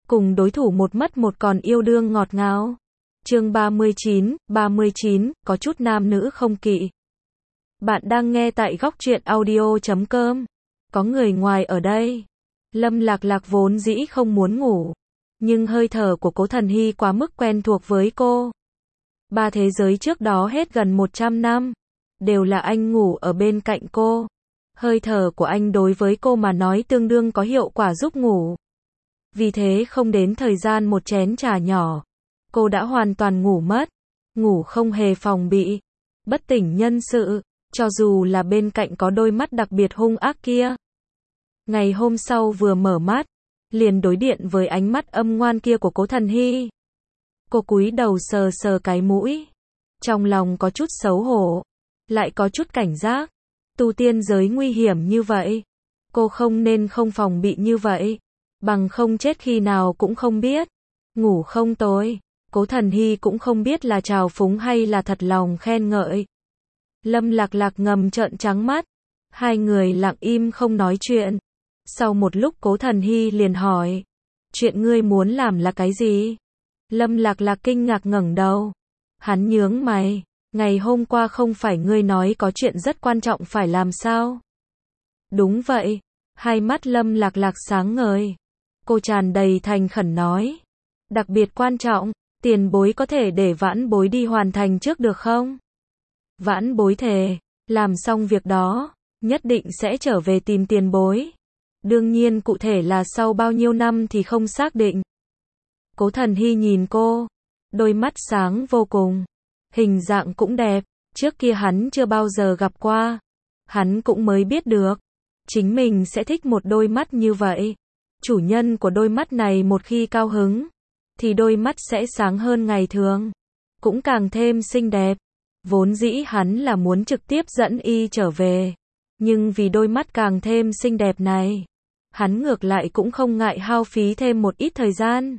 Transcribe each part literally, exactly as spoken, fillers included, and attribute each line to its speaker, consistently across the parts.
Speaker 1: cùng đối thủ một mất một còn yêu đương ngọt ngào. Chương ba mươi chín, ba mươi chín, có chút nam nữ không kỵ. Bạn đang nghe tại góc truyện audio chấm com. Có người ngoài ở đây. Lâm Lạc Lạc vốn dĩ không muốn ngủ, nhưng hơi thở của Cố Thần Hy quá mức quen thuộc với cô. Ba thế giới trước đó hết gần một trăm năm, đều là anh ngủ ở bên cạnh cô. Hơi thở của anh đối với cô mà nói tương đương có hiệu quả giúp ngủ. Vì thế không đến thời gian một chén trà nhỏ, cô đã hoàn toàn ngủ mất, ngủ không hề phòng bị, bất tỉnh nhân sự, cho dù là bên cạnh có đôi mắt đặc biệt hung ác kia. Ngày hôm sau vừa mở mắt, liền đối điện với ánh mắt âm ngoan kia của Cố Thần Hy. Cô cúi đầu sờ sờ cái mũi, trong lòng có chút xấu hổ, lại có chút cảnh giác. Tu tiên giới nguy hiểm như vậy, cô không nên không phòng bị như vậy, bằng không chết khi nào cũng không biết. Ngủ không tối, Cố Thần Hy cũng không biết là trào phúng hay là thật lòng khen ngợi. Lâm Lạc Lạc ngầm trợn trắng mắt, hai người lặng im không nói chuyện. Sau một lúc Cố Thần Hy liền hỏi, chuyện ngươi muốn làm là cái gì? Lâm Lạc Lạc kinh ngạc ngẩng đầu, hắn nhướng mày, ngày hôm qua không phải ngươi nói có chuyện rất quan trọng phải làm sao? Đúng vậy, hai mắt Lâm Lạc Lạc sáng ngời, cô tràn đầy thành khẩn nói, đặc biệt quan trọng, tiền bối có thể để vãn bối đi hoàn thành trước được không? Vãn bối thề, làm xong việc đó, nhất định sẽ trở về tìm tiền bối. Đương nhiên cụ thể là sau bao nhiêu năm thì không xác định. Cố Thần Hy nhìn cô, đôi mắt sáng vô cùng, hình dạng cũng đẹp, trước kia hắn chưa bao giờ gặp qua. Hắn cũng mới biết được, chính mình sẽ thích một đôi mắt như vậy. Chủ nhân của đôi mắt này một khi cao hứng, thì đôi mắt sẽ sáng hơn ngày thường, cũng càng thêm xinh đẹp. Vốn dĩ hắn là muốn trực tiếp dẫn y trở về, nhưng vì đôi mắt càng thêm xinh đẹp này, hắn ngược lại cũng không ngại hao phí thêm một ít thời gian.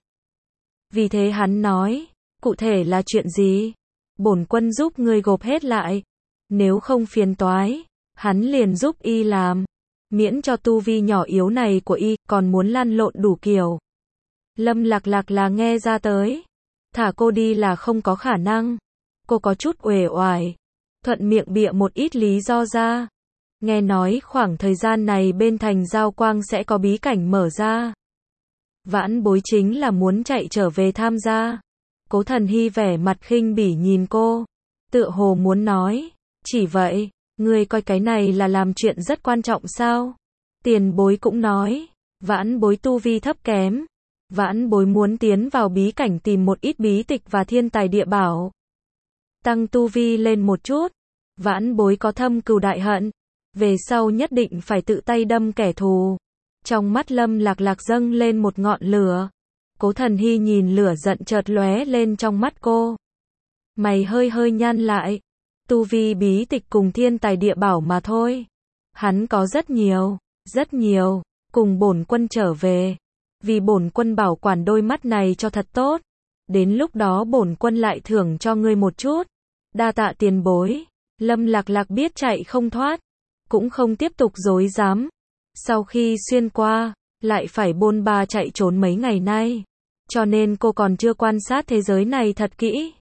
Speaker 1: Vì thế hắn nói, cụ thể là chuyện gì? Bổn quân giúp ngươi gộp hết lại, nếu không phiền toái, hắn liền giúp y làm, miễn cho tu vi nhỏ yếu này của y còn muốn lăn lộn đủ kiểu. Lâm Lạc Lạc là nghe ra tới, thả cô đi là không có khả năng. Cô có chút uể oải, thuận miệng bịa một ít lý do ra. Nghe nói khoảng thời gian này bên thành Giao Quang sẽ có bí cảnh mở ra. Vãn bối chính là muốn chạy trở về tham gia. Cố Thần Hy vẻ mặt khinh bỉ nhìn cô, tựa hồ muốn nói, chỉ vậy, ngươi coi cái này là làm chuyện rất quan trọng sao? Tiền bối cũng nói, vãn bối tu vi thấp kém, vãn bối muốn tiến vào bí cảnh tìm một ít bí tịch và thiên tài địa bảo, tăng tu vi lên một chút. Vãn bối có thâm cừu đại hận, về sau nhất định phải tự tay đâm kẻ thù. Trong mắt Lâm Lạc Lạc dâng lên một ngọn lửa. Cố Thần Hy nhìn lửa giận chợt lóe lên trong mắt cô, mày hơi hơi nhăn lại. Tu vi bí tịch cùng thiên tài địa bảo mà thôi, hắn có rất nhiều, rất nhiều. Cùng bổn quân trở về, vì bổn quân bảo quản đôi mắt này cho thật tốt, đến lúc đó bổn quân lại thưởng cho ngươi một chút. Đa tạ tiền bối. Lâm Lạc Lạc biết chạy không thoát, cũng không tiếp tục dối dám. Sau khi xuyên qua, lại phải bôn ba chạy trốn mấy ngày nay, cho nên cô còn chưa quan sát thế giới này thật kỹ.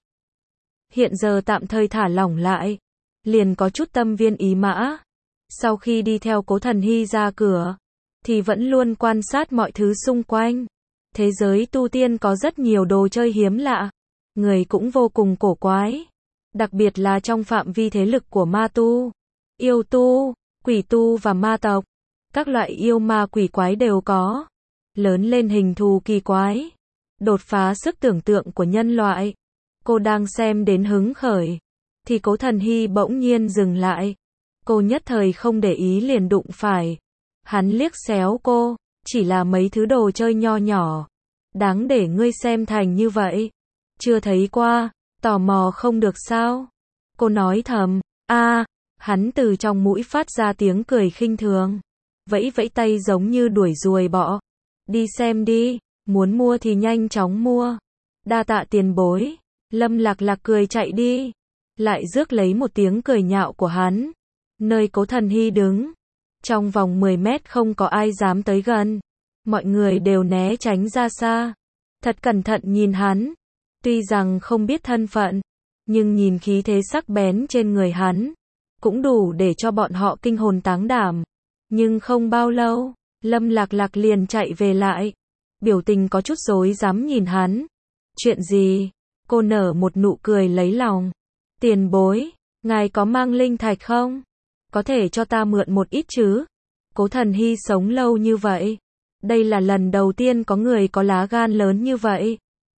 Speaker 1: Hiện giờ tạm thời thả lỏng lại, liền có chút tâm viên ý mã. Sau khi đi theo Cố Thần Hy ra cửa, thì vẫn luôn quan sát mọi thứ xung quanh. Thế giới tu tiên có rất nhiều đồ chơi hiếm lạ, người cũng vô cùng cổ quái. Đặc biệt là trong phạm vi thế lực của ma tu, yêu tu, quỷ tu và ma tộc. Các loại yêu ma quỷ quái đều có. Lớn lên hình thù kỳ quái, đột phá sức tưởng tượng của nhân loại. Cô đang xem đến hứng khởi, thì Cố Thần Hy bỗng nhiên dừng lại. Cô nhất thời không để ý liền đụng phải. Hắn liếc xéo cô, chỉ là mấy thứ đồ chơi nho nhỏ, đáng để ngươi xem thành như vậy. Chưa thấy qua, tò mò không được sao? Cô nói thầm, a. Hắn từ trong mũi phát ra tiếng cười khinh thường, vẫy vẫy tay giống như đuổi ruồi bọ. Đi xem đi, muốn mua thì nhanh chóng mua. Đa tạ tiền bối. Lâm Lạc Lạc cười chạy đi, lại rước lấy một tiếng cười nhạo của hắn. Nơi Cố Thần Hy đứng, trong vòng mười mét không có ai dám tới gần, mọi người đều né tránh ra xa. thật cẩn thận nhìn hắn. Tuy rằng không biết thân phận, nhưng nhìn khí thế sắc bén trên người hắn, cũng đủ để cho bọn họ kinh hồn táng đảm. Nhưng không bao lâu, Lâm Lạc Lạc liền chạy về lại, biểu tình có chút rối rắm nhìn hắn. Chuyện gì? Cô nở một nụ cười lấy lòng. Tiền bối, ngài có mang linh thạch không? Có thể cho ta mượn một ít chứ? Cố Thần Hy sống lâu như vậy, đây là lần đầu tiên có người có lá gan lớn như vậy.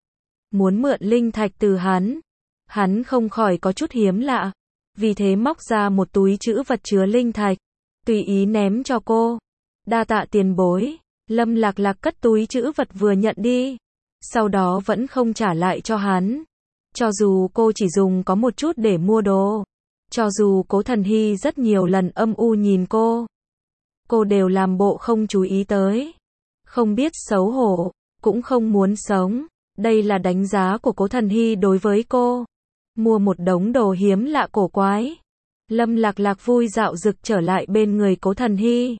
Speaker 1: Muốn mượn linh thạch từ hắn, hắn không khỏi có chút hiếm lạ, vì thế móc ra một túi trữ vật chứa linh thạch, tùy ý ném cho cô. Đa tạ tiền bối. Lâm Lạc Lạc cất túi trữ vật vừa nhận đi, sau đó vẫn không trả lại cho hắn. Cho dù cô chỉ dùng có một chút để mua đồ, cho dù Cố Thần Hy rất nhiều lần âm u nhìn cô, cô đều làm bộ không chú ý tới. Không biết xấu hổ, cũng không muốn sống. Đây là đánh giá của Cố Thần Hy đối với cô. Mua một đống đồ hiếm lạ cổ quái. Lâm Lạc Lạc vui dạo dực trở lại bên người Cố Thần Hy.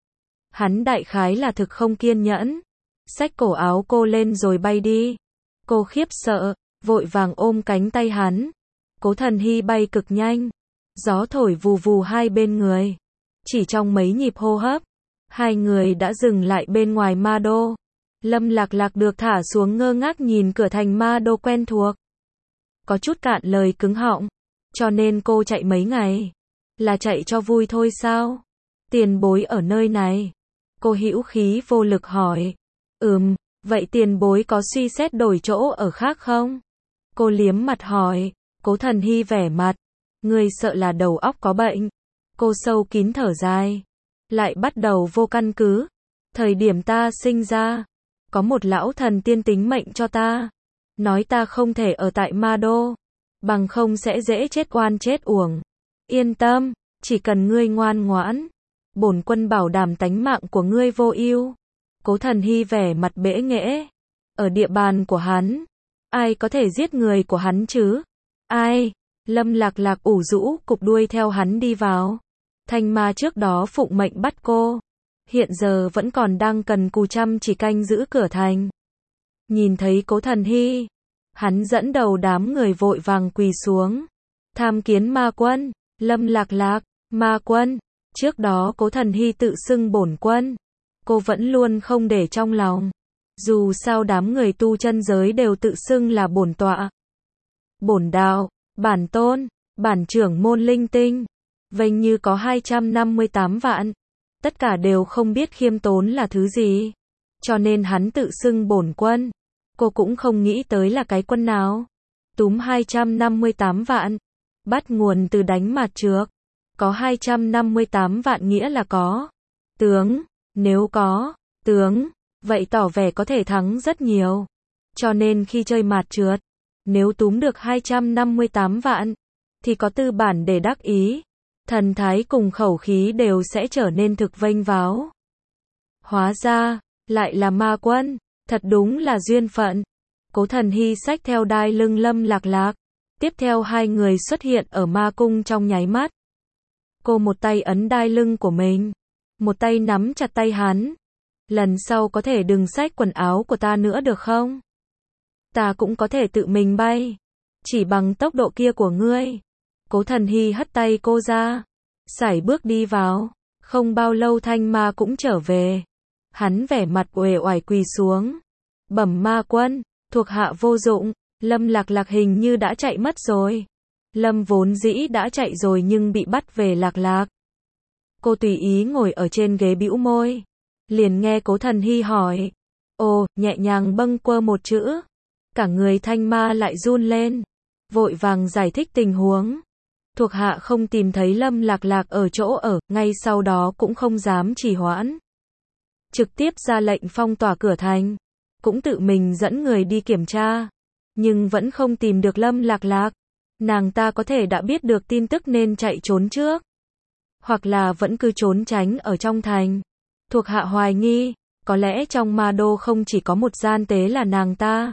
Speaker 1: Hắn đại khái là thực không kiên nhẫn, xách cổ áo cô lên rồi bay đi. Cô khiếp sợ, vội vàng ôm cánh tay hắn. Cố Thần Hy bay cực nhanh, gió thổi vù vù hai bên người. Chỉ trong mấy nhịp hô hấp, hai người đã dừng lại bên ngoài ma đô. Lâm Lạc Lạc được thả xuống ngơ ngác nhìn cửa thành ma đô quen thuộc. Có chút cạn lời cứng họng, cho nên cô chạy mấy ngày, là chạy cho vui thôi sao? Tiền bối ở nơi này. Cô hữu khí vô lực hỏi. Ừm, vậy tiền bối có suy xét đổi chỗ ở khác không? Cô liếm mặt hỏi. Cố Thần Hy vẻ mặt, người sợ là đầu óc có bệnh. Cô sâu kín thở dài, lại bắt đầu vô căn cứ. Thời điểm ta sinh ra, có một lão thần tiên tính mệnh cho ta, nói ta không thể ở tại ma đô, bằng không sẽ dễ chết oan chết uổng. Yên tâm, chỉ cần ngươi ngoan ngoãn, bổn quân bảo đảm tánh mạng của ngươi vô ưu. Cố Thần Hy vẻ mặt bẽ nghễ. Ở địa bàn của hắn, ai có thể giết người của hắn chứ? Ai? Lâm Lạc Lạc ủ rũ cục đuôi theo hắn đi vào. Thanh ma trước đó phụng mệnh bắt cô, hiện giờ vẫn còn đang cần cù chăm chỉ canh giữ cửa thành. Nhìn thấy Cố Thần Hy, hắn dẫn đầu đám người vội vàng quỳ xuống. Tham kiến ma quân. Lâm Lạc Lạc, ma quân. Trước đó Cố Thần Hy tự xưng bổn quân, cô vẫn luôn không để trong lòng. Dù sao đám người tu chân giới đều tự xưng là bổn tọa, bổn đạo, bản tôn, bản trưởng môn linh tinh. Vênh như có hai trăm năm mươi tám vạn. Tất cả đều không biết khiêm tốn là thứ gì. Cho nên hắn tự xưng bổn quân. Cô cũng không nghĩ tới là cái quân nào. Túm hai trăm năm mươi tám vạn. Bắt nguồn từ đánh mặt trước. Có hai trăm năm mươi tám vạn nghĩa là có tướng. Nếu có tướng, vậy tỏ vẻ có thể thắng rất nhiều. Cho nên khi chơi mạt trượt, nếu túm được hai trăm năm mươi tám vạn, thì có tư bản để đắc ý. Thần thái cùng khẩu khí đều sẽ trở nên thực vênh váo. Hóa ra, lại là ma quân. Thật đúng là duyên phận. Cố Thần Hy xách theo đai lưng Lâm Lạc Lạc. Tiếp theo hai người xuất hiện ở ma cung trong nháy mắt. Cô một tay ấn đai lưng của mình, một tay nắm chặt tay hắn. Lần sau có thể đừng xách quần áo của ta nữa được không? Ta cũng có thể tự mình bay, chỉ bằng tốc độ kia của ngươi. Cố Thần Hy hất tay cô ra, sải bước đi vào. Không bao lâu thanh ma cũng trở về. Hắn vẻ mặt uể oải quỳ xuống. Bẩm ma quân, thuộc hạ vô dụng. Lâm Lạc Lạc hình như đã chạy mất rồi. Lâm vốn dĩ đã chạy rồi nhưng bị bắt về Lạc Lạc. Cô tùy ý ngồi ở trên ghế bĩu môi. Liền nghe Cố Thần Hy hỏi. Ồ, nhẹ nhàng bâng quơ một chữ. Cả người thanh ma lại run lên. Vội vàng giải thích tình huống. Thuộc hạ không tìm thấy Lâm Lạc Lạc ở chỗ ở, ngay sau đó cũng không dám trì hoãn. Trực tiếp ra lệnh phong tỏa cửa thành. Cũng tự mình dẫn người đi kiểm tra. Nhưng vẫn không tìm được Lâm Lạc Lạc. Nàng ta có thể đã biết được tin tức nên chạy trốn trước. Hoặc là vẫn cứ trốn tránh ở trong thành. Thuộc hạ hoài nghi, có lẽ trong ma đô không chỉ có một gian tế là nàng ta.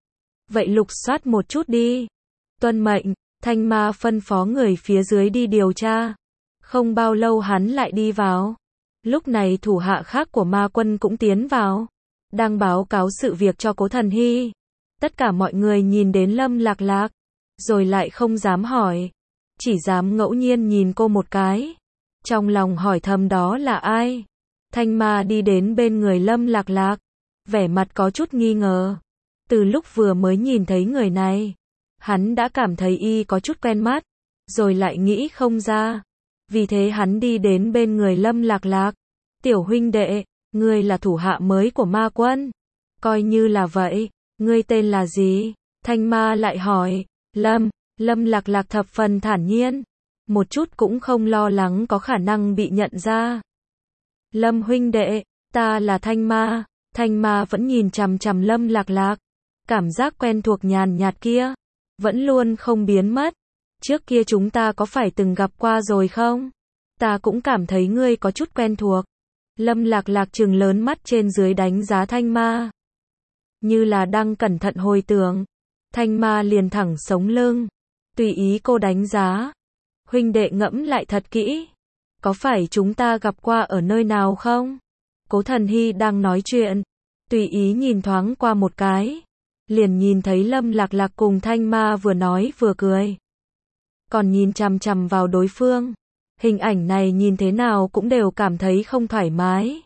Speaker 1: Vậy lục soát một chút đi. Tuân mệnh, thanh ma phân phó người phía dưới đi điều tra. Không bao lâu hắn lại đi vào. Lúc này thủ hạ khác của ma quân cũng tiến vào. đang báo cáo sự việc cho Cố Thần Hy. Tất cả mọi người nhìn đến Lâm Lạc Lạc, rồi lại không dám hỏi, chỉ dám ngẫu nhiên nhìn cô một cái. Trong lòng hỏi thầm đó là ai? Thanh Ma đi đến bên người Lâm Lạc Lạc, vẻ mặt có chút nghi ngờ. Từ lúc vừa mới nhìn thấy người này, hắn đã cảm thấy y có chút quen mắt, rồi lại nghĩ không ra. Vì thế hắn đi đến bên người Lâm Lạc Lạc. Tiểu huynh đệ, ngươi là thủ hạ mới của ma quân. Coi như là vậy, ngươi tên là gì? Thanh Ma lại hỏi. Lâm, Lâm Lạc Lạc thập phần thản nhiên, một chút cũng không lo lắng có khả năng bị nhận ra. Lâm huynh đệ, ta là Thanh Ma. Thanh Ma vẫn nhìn chằm chằm Lâm Lạc Lạc, cảm giác quen thuộc nhàn nhạt kia vẫn luôn không biến mất. Trước kia chúng ta có phải từng gặp qua rồi không? Ta cũng cảm thấy ngươi có chút quen thuộc. Lâm Lạc Lạc trừng lớn mắt trên dưới đánh giá Thanh Ma, như là đang cẩn thận hồi tưởng. Thanh Ma liền thẳng sống lưng, tùy ý cô đánh giá. Huynh đệ ngẫm lại thật kỹ, có phải chúng ta gặp qua ở nơi nào không? Cố Thần Hy đang nói chuyện, tùy ý nhìn thoáng qua một cái, liền nhìn thấy Lâm Lạc Lạc cùng Thanh Ma vừa nói vừa cười, còn nhìn chằm chằm vào đối phương. Hình ảnh này nhìn thế nào cũng đều cảm thấy không thoải mái.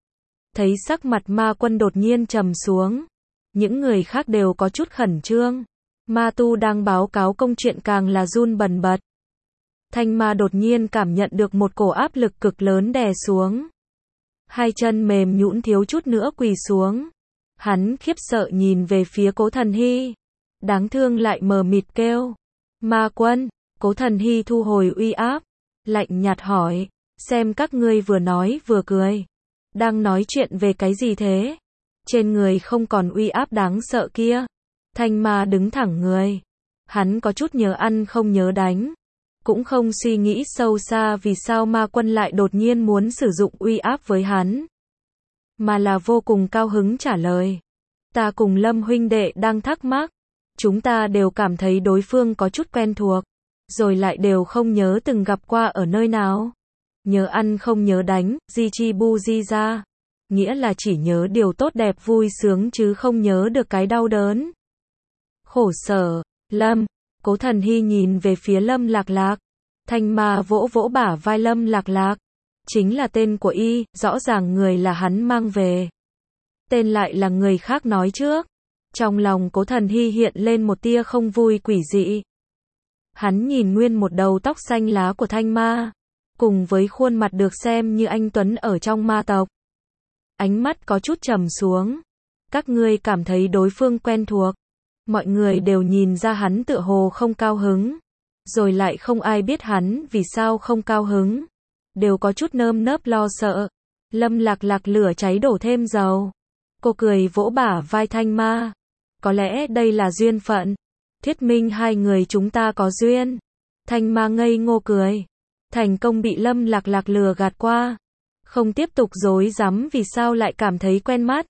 Speaker 1: Thấy sắc mặt ma quân đột nhiên trầm xuống, những người khác đều có chút khẩn trương. Ma tu đang báo cáo công chuyện càng là run bần bật. Thanh Ma đột nhiên cảm nhận được một cổ áp lực cực lớn đè xuống. Hai chân mềm nhũn thiếu chút nữa quỳ xuống. Hắn khiếp sợ nhìn về phía Cố Thần Hy, đáng thương lại mờ mịt kêu. Ma quân. Cố Thần Hy thu hồi uy áp, lạnh nhạt hỏi, xem các ngươi vừa nói vừa cười, đang nói chuyện về cái gì thế? Trên người không còn uy áp đáng sợ kia. Thanh Ma đứng thẳng người, hắn có chút nhớ ăn không nhớ đánh, cũng không suy nghĩ sâu xa vì sao ma quân lại đột nhiên muốn sử dụng uy áp với hắn, mà là vô cùng cao hứng trả lời, ta cùng Lâm huynh đệ đang thắc mắc, chúng ta đều cảm thấy đối phương có chút quen thuộc, rồi lại đều không nhớ từng gặp qua ở nơi nào. Nhớ ăn không nhớ đánh, di chi bu di ra, nghĩa là chỉ nhớ điều tốt đẹp vui sướng chứ không nhớ được cái đau đớn, khổ sở. Lâm. Cố Thần Hy nhìn về phía Lâm Lạc Lạc. Thanh Ma vỗ vỗ bả vai Lâm Lạc Lạc. Chính là tên của y, rõ ràng người là hắn mang về, tên lại là người khác nói trước. Trong lòng Cố Thần Hy hiện lên một tia không vui quỷ dị. Hắn nhìn nguyên một đầu tóc xanh lá của Thanh Ma, cùng với khuôn mặt được xem như anh tuấn ở trong ma tộc. Ánh mắt có chút trầm xuống. Các ngươi cảm thấy đối phương quen thuộc. Mọi người đều nhìn ra hắn tựa hồ không cao hứng, rồi lại không ai biết hắn vì sao không cao hứng, đều có chút nơm nớp lo sợ. Lâm Lạc Lạc lửa cháy đổ thêm dầu. Cô cười vỗ bả vai Thanh Ma. Có lẽ đây là duyên phận, thuyết minh hai người chúng ta có duyên. Thanh Ma ngây ngô cười, thành công bị Lâm Lạc Lạc lừa gạt qua, không tiếp tục dối rắm vì sao lại cảm thấy quen mắt.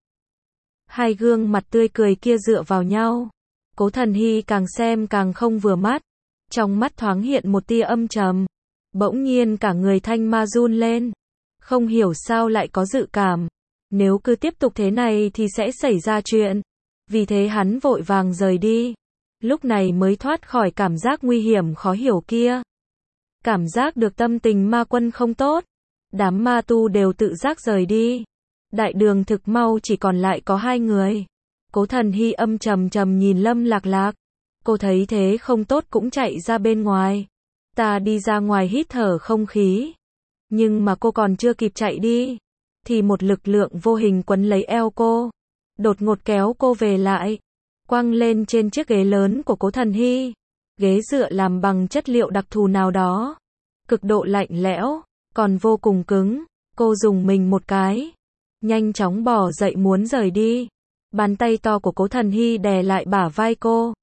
Speaker 1: Hai gương mặt tươi cười kia dựa vào nhau. Cố Thần Hy càng xem càng không vừa mắt, trong mắt thoáng hiện một tia âm trầm. Bỗng nhiên cả người Thanh Ma run lên, không hiểu sao lại có dự cảm, nếu cứ tiếp tục thế này thì sẽ xảy ra chuyện. Vì thế hắn vội vàng rời đi, lúc này mới thoát khỏi cảm giác nguy hiểm khó hiểu kia. Cảm giác được tâm tình ma quân không tốt, đám ma tu đều tự giác rời đi. Đại đường thực mau chỉ còn lại có hai người. Cố Thần Hy âm trầm trầm nhìn Lâm Lạc Lạc. Cô thấy thế không tốt cũng chạy ra bên ngoài. Ta đi ra ngoài hít thở không khí. Nhưng mà cô còn chưa kịp chạy đi, thì một lực lượng vô hình quấn lấy eo cô, đột ngột kéo cô về lại, quăng lên trên chiếc ghế lớn của Cố Thần Hy. Ghế dựa làm bằng chất liệu đặc thù nào đó, cực độ lạnh lẽo, còn vô cùng cứng. Cô dùng mình một cái, nhanh chóng bỏ dậy muốn rời đi. Bàn tay to của Cố Thần Hy đè lại bả vai cô,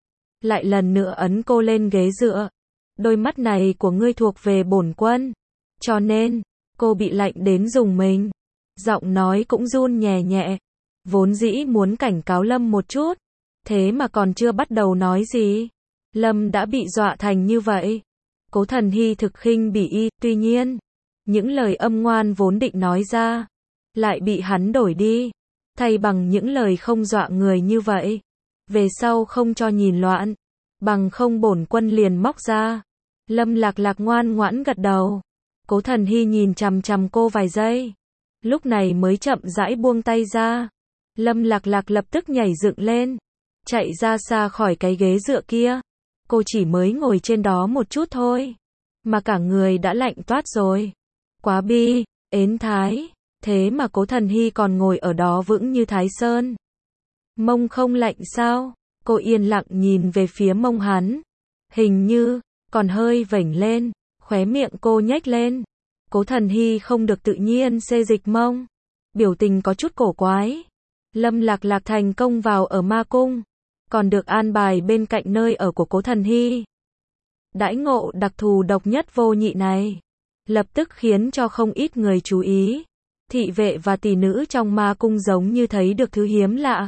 Speaker 1: lại lần nữa ấn cô lên ghế dựa. Đôi mắt này của ngươi thuộc về bổn quân, cho nên cô bị lạnh đến dùng mình, giọng nói cũng run nhẹ nhẹ. Vốn dĩ muốn cảnh cáo Lâm một chút, thế mà còn chưa bắt đầu nói gì, Lâm đã bị dọa thành như vậy. Cố Thần Hy thực khinh bỉ y, tuy nhiên những lời âm ngoan vốn định nói ra lại bị hắn đổi đi. thay bằng những lời không dọa người như vậy. Về sau không cho nhìn loạn, bằng không bổn quân liền móc ra. Lâm Lạc Lạc ngoan ngoãn gật đầu. Cố Thần Hy nhìn chằm chằm cô vài giây, lúc này mới chậm rãi buông tay ra. Lâm Lạc Lạc lập tức nhảy dựng lên, chạy ra xa khỏi cái ghế dựa kia. Cô chỉ mới ngồi trên đó một chút thôi, mà cả người đã lạnh toát rồi. Quá bi, ến thái, thế mà Cố Thần Hy còn ngồi ở đó vững như Thái Sơn. Mông không lạnh sao? Cô yên lặng nhìn về phía mông hắn. Hình như, còn hơi vểnh lên, khóe miệng cô nhếch lên. Cố Thần Hy không được tự nhiên xê dịch mông, biểu tình có chút cổ quái. Lâm Lạc Lạc thành công vào ở ma cung, còn được an bài bên cạnh nơi ở của Cố Thần Hy. Đãi ngộ đặc thù độc nhất vô nhị này, lập tức khiến cho không ít người chú ý. Thị vệ và tỷ nữ trong ma cung giống như thấy được thứ hiếm lạ,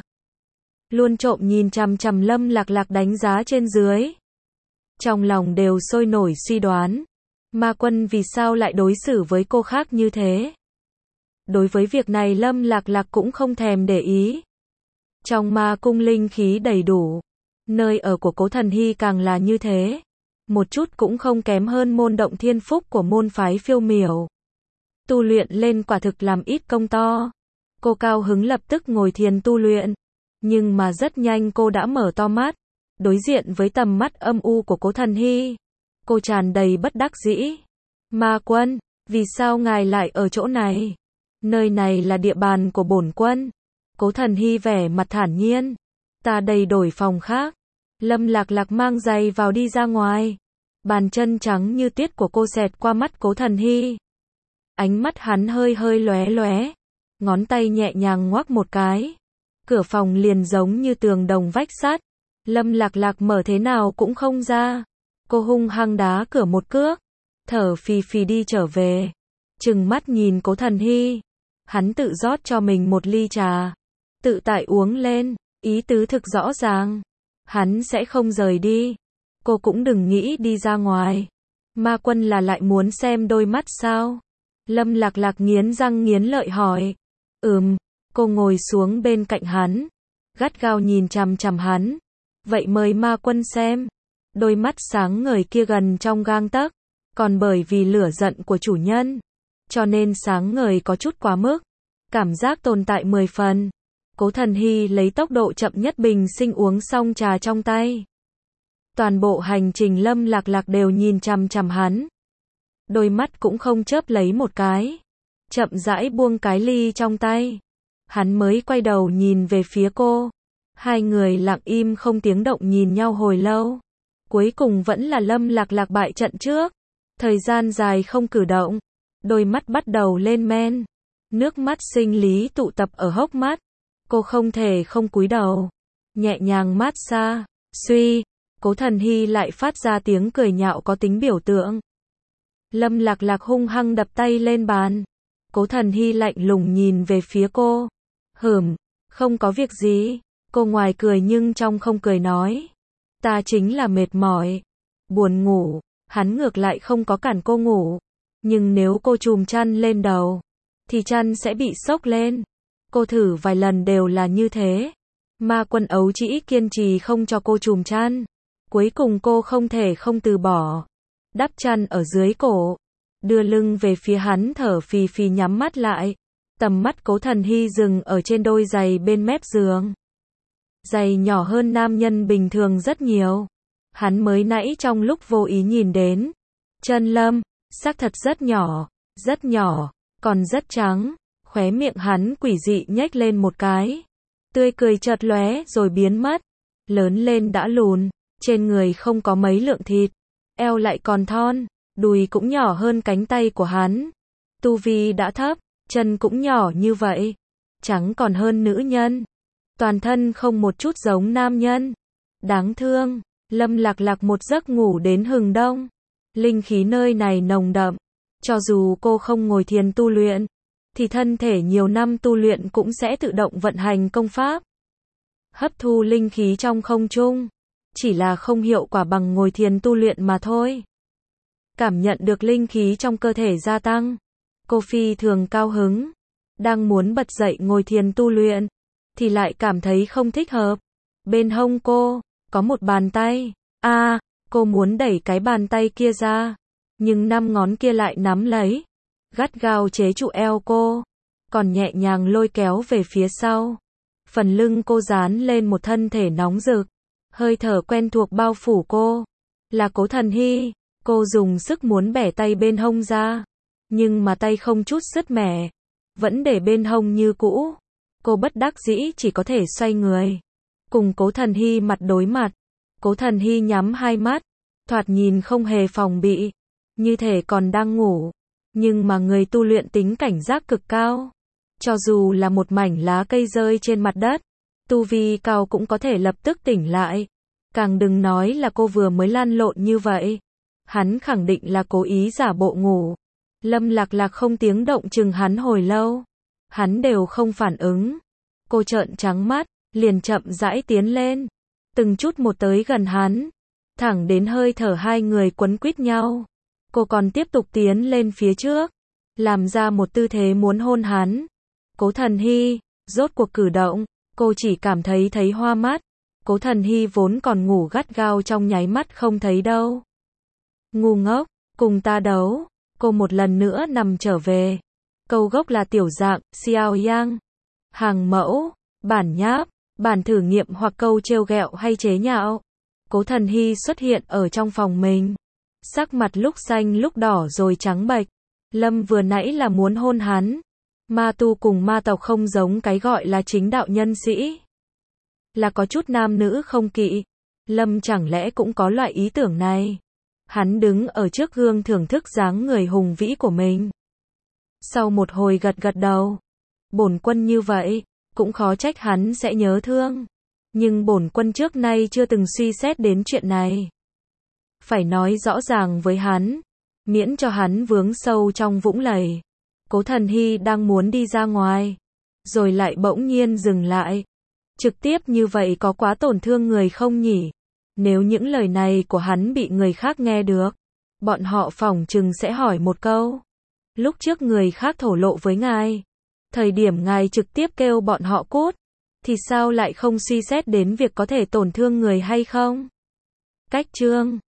Speaker 1: luôn trộm nhìn chằm chằm Lâm Lạc Lạc đánh giá trên dưới. Trong lòng đều sôi nổi suy đoán, Ma Quân vì sao lại đối xử với cô khác như thế. Đối với việc này Lâm Lạc Lạc cũng không thèm để ý. Trong ma cung linh khí đầy đủ, nơi ở của Cố Thần Hy càng là như thế, một chút cũng không kém hơn môn động thiên phúc của môn phái phiêu miểu. Tu luyện lên quả thực làm ít công to. Cô cao hứng lập tức ngồi thiền tu luyện, nhưng mà rất nhanh cô đã mở to mắt, đối diện với tầm mắt âm u của Cố Thần Hy. Cô tràn đầy bất đắc dĩ. Ma Quân, vì sao ngài lại ở chỗ này? Nơi này là địa bàn của bổn quân. Cố Thần Hy vẻ mặt thản nhiên. Ta đây đổi phòng khác. Lâm Lạc Lạc mang giày vào đi ra ngoài. Bàn chân trắng như tuyết của cô xẹt qua mắt Cố Thần Hy. Ánh mắt hắn hơi hơi lóe lóe, ngón tay nhẹ nhàng ngoắc một cái. Cửa phòng liền giống như tường đồng vách sắt. Lâm Lạc Lạc mở thế nào cũng không ra. Cô hung hăng đá cửa một cước, thở phì phì đi trở về. Trừng mắt nhìn Cố Thần Hy. Hắn tự rót cho mình một ly trà, tự tại uống lên, ý tứ thực rõ ràng. Hắn sẽ không rời đi. Cô cũng đừng nghĩ đi ra ngoài. Ma Quân là lại muốn xem đôi mắt sao? Lâm Lạc Lạc nghiến răng nghiến lợi hỏi. Ừm, cô ngồi xuống bên cạnh hắn, gắt gao nhìn chằm chằm hắn. Vậy mời Ma Quân xem. Đôi mắt sáng ngời kia gần trong gang tấc, còn bởi vì lửa giận của chủ nhân, cho nên sáng ngời có chút quá mức, cảm giác tồn tại mười phần. Cố Thần Hy lấy tốc độ chậm nhất bình sinh uống xong trà trong tay. Toàn bộ hành trình Lâm Lạc Lạc đều nhìn chằm chằm hắn, đôi mắt cũng không chớp lấy một cái, chậm rãi buông cái ly trong tay. Hắn mới quay đầu nhìn về phía cô. Hai người lặng im không tiếng động nhìn nhau hồi lâu. Cuối cùng vẫn là Lâm Lạc Lạc bại trận trước. Thời gian dài không cử động, đôi mắt bắt đầu lên men, nước mắt sinh lý tụ tập ở hốc mắt. Cô không thể không cúi đầu, nhẹ nhàng mát xa. Suy, Cố Thần Hy lại phát ra tiếng cười nhạo có tính biểu tượng. Lâm Lạc Lạc hung hăng đập tay lên bàn. Cố Thần Hy lạnh lùng nhìn về phía cô. Hửm, không có việc gì. Cô ngoài cười nhưng trong không cười nói. Ta chính là mệt mỏi, buồn ngủ. Hắn ngược lại không có cản cô ngủ, nhưng nếu cô trùm chăn lên đầu, thì chăn sẽ bị xốc lên. Cô thử vài lần đều là như thế. Ma Quân ấu trĩ kiên trì không cho cô trùm chăn. Cuối cùng cô không thể không từ bỏ, đắp chăn ở dưới cổ, đưa lưng về phía hắn thở phì phì nhắm mắt lại. Tầm mắt Cố Thần Hy dừng ở trên đôi giày bên mép giường. Giày nhỏ hơn nam nhân bình thường rất nhiều. Hắn mới nãy trong lúc vô ý nhìn đến. Chân Lâm, xác thật rất nhỏ, rất nhỏ, còn rất trắng. Khóe miệng hắn quỷ dị nhếch lên một cái. Tươi cười chợt lóe rồi biến mất. Lớn lên đã lùn, trên người không có mấy lượng thịt, eo lại còn thon, đùi cũng nhỏ hơn cánh tay của hắn. Tu vi đã thấp, chân cũng nhỏ như vậy, trắng còn hơn nữ nhân. Toàn thân không một chút giống nam nhân. Đáng thương. Lâm Lạc Lạc một giấc ngủ đến hừng đông. Linh khí nơi này nồng đậm. Cho dù cô không ngồi thiền tu luyện, thì thân thể nhiều năm tu luyện cũng sẽ tự động vận hành công pháp, hấp thu linh khí trong không trung. Chỉ là không hiệu quả bằng ngồi thiền tu luyện mà thôi. Cảm nhận được linh khí trong cơ thể gia tăng, cô phi thường cao hứng, đang muốn bật dậy ngồi thiền tu luyện, thì lại cảm thấy không thích hợp. Bên hông cô, có một bàn tay. a à, cô muốn đẩy cái bàn tay kia ra. Nhưng năm ngón kia lại nắm lấy. Gắt gao chế trụ eo cô. Còn nhẹ nhàng lôi kéo về phía sau. Phần lưng cô dán lên một thân thể nóng rực. Hơi thở quen thuộc bao phủ cô. Là Cố Thần Hy. Cô dùng sức muốn bẻ tay bên hông ra. Nhưng mà tay không chút sứt mẻ. Vẫn để bên hông như cũ. Cô bất đắc dĩ chỉ có thể xoay người. Cùng Cố Thần Hy mặt đối mặt. Cố Thần Hy nhắm hai mắt. Thoạt nhìn không hề phòng bị. Như thể còn đang ngủ. Nhưng mà người tu luyện tính cảnh giác cực cao. Cho dù là một mảnh lá cây rơi trên mặt đất. Tu vi cao cũng có thể lập tức tỉnh lại. Càng đừng nói là cô vừa mới lăn lộn như vậy. Hắn khẳng định là cố ý giả bộ ngủ. Lâm Lạc Lạc không tiếng động chừng hắn hồi lâu. Hắn đều không phản ứng. Cô trợn trắng mắt, liền chậm rãi tiến lên. Từng chút một tới gần hắn. Thẳng đến hơi thở hai người quấn quýt nhau. Cô còn tiếp tục tiến lên phía trước. Làm ra một tư thế muốn hôn hắn. Cố Thần Hy, rốt cuộc cử động. Cô chỉ cảm thấy thấy hoa mắt. Cố Thần Hy vốn còn ngủ gắt gao trong nháy mắt không thấy đâu. Ngu ngốc, cùng ta đấu. Cô một lần nữa nằm trở về. Câu gốc là tiểu dạng, xiao yang. Hàng mẫu, bản nháp, bản thử nghiệm hoặc câu trêu ghẹo hay chế nhạo. Cố Thần Hy xuất hiện ở trong phòng mình. Sắc mặt lúc xanh lúc đỏ rồi trắng bệch. Lâm vừa nãy là muốn hôn hắn. Ma tu cùng ma tộc không giống cái gọi là chính đạo nhân sĩ. Là có chút nam nữ không kỵ. Lâm chẳng lẽ cũng có loại ý tưởng này. Hắn đứng ở trước gương thưởng thức dáng người hùng vĩ của mình. Sau một hồi gật gật đầu. Bổn quân như vậy, cũng khó trách hắn sẽ nhớ thương. Nhưng bổn quân trước nay chưa từng suy xét đến chuyện này. Phải nói rõ ràng với hắn. Miễn cho hắn vướng sâu trong vũng lầy. Cố Thần Hy đang muốn đi ra ngoài. Rồi lại bỗng nhiên dừng lại. Trực tiếp như vậy có quá tổn thương người không nhỉ? Nếu những lời này của hắn bị người khác nghe được, bọn họ phỏng chừng sẽ hỏi một câu. Lúc trước người khác thổ lộ với ngài, thời điểm ngài trực tiếp kêu bọn họ cút, thì sao lại không suy xét đến việc có thể tổn thương người hay không? Cách chương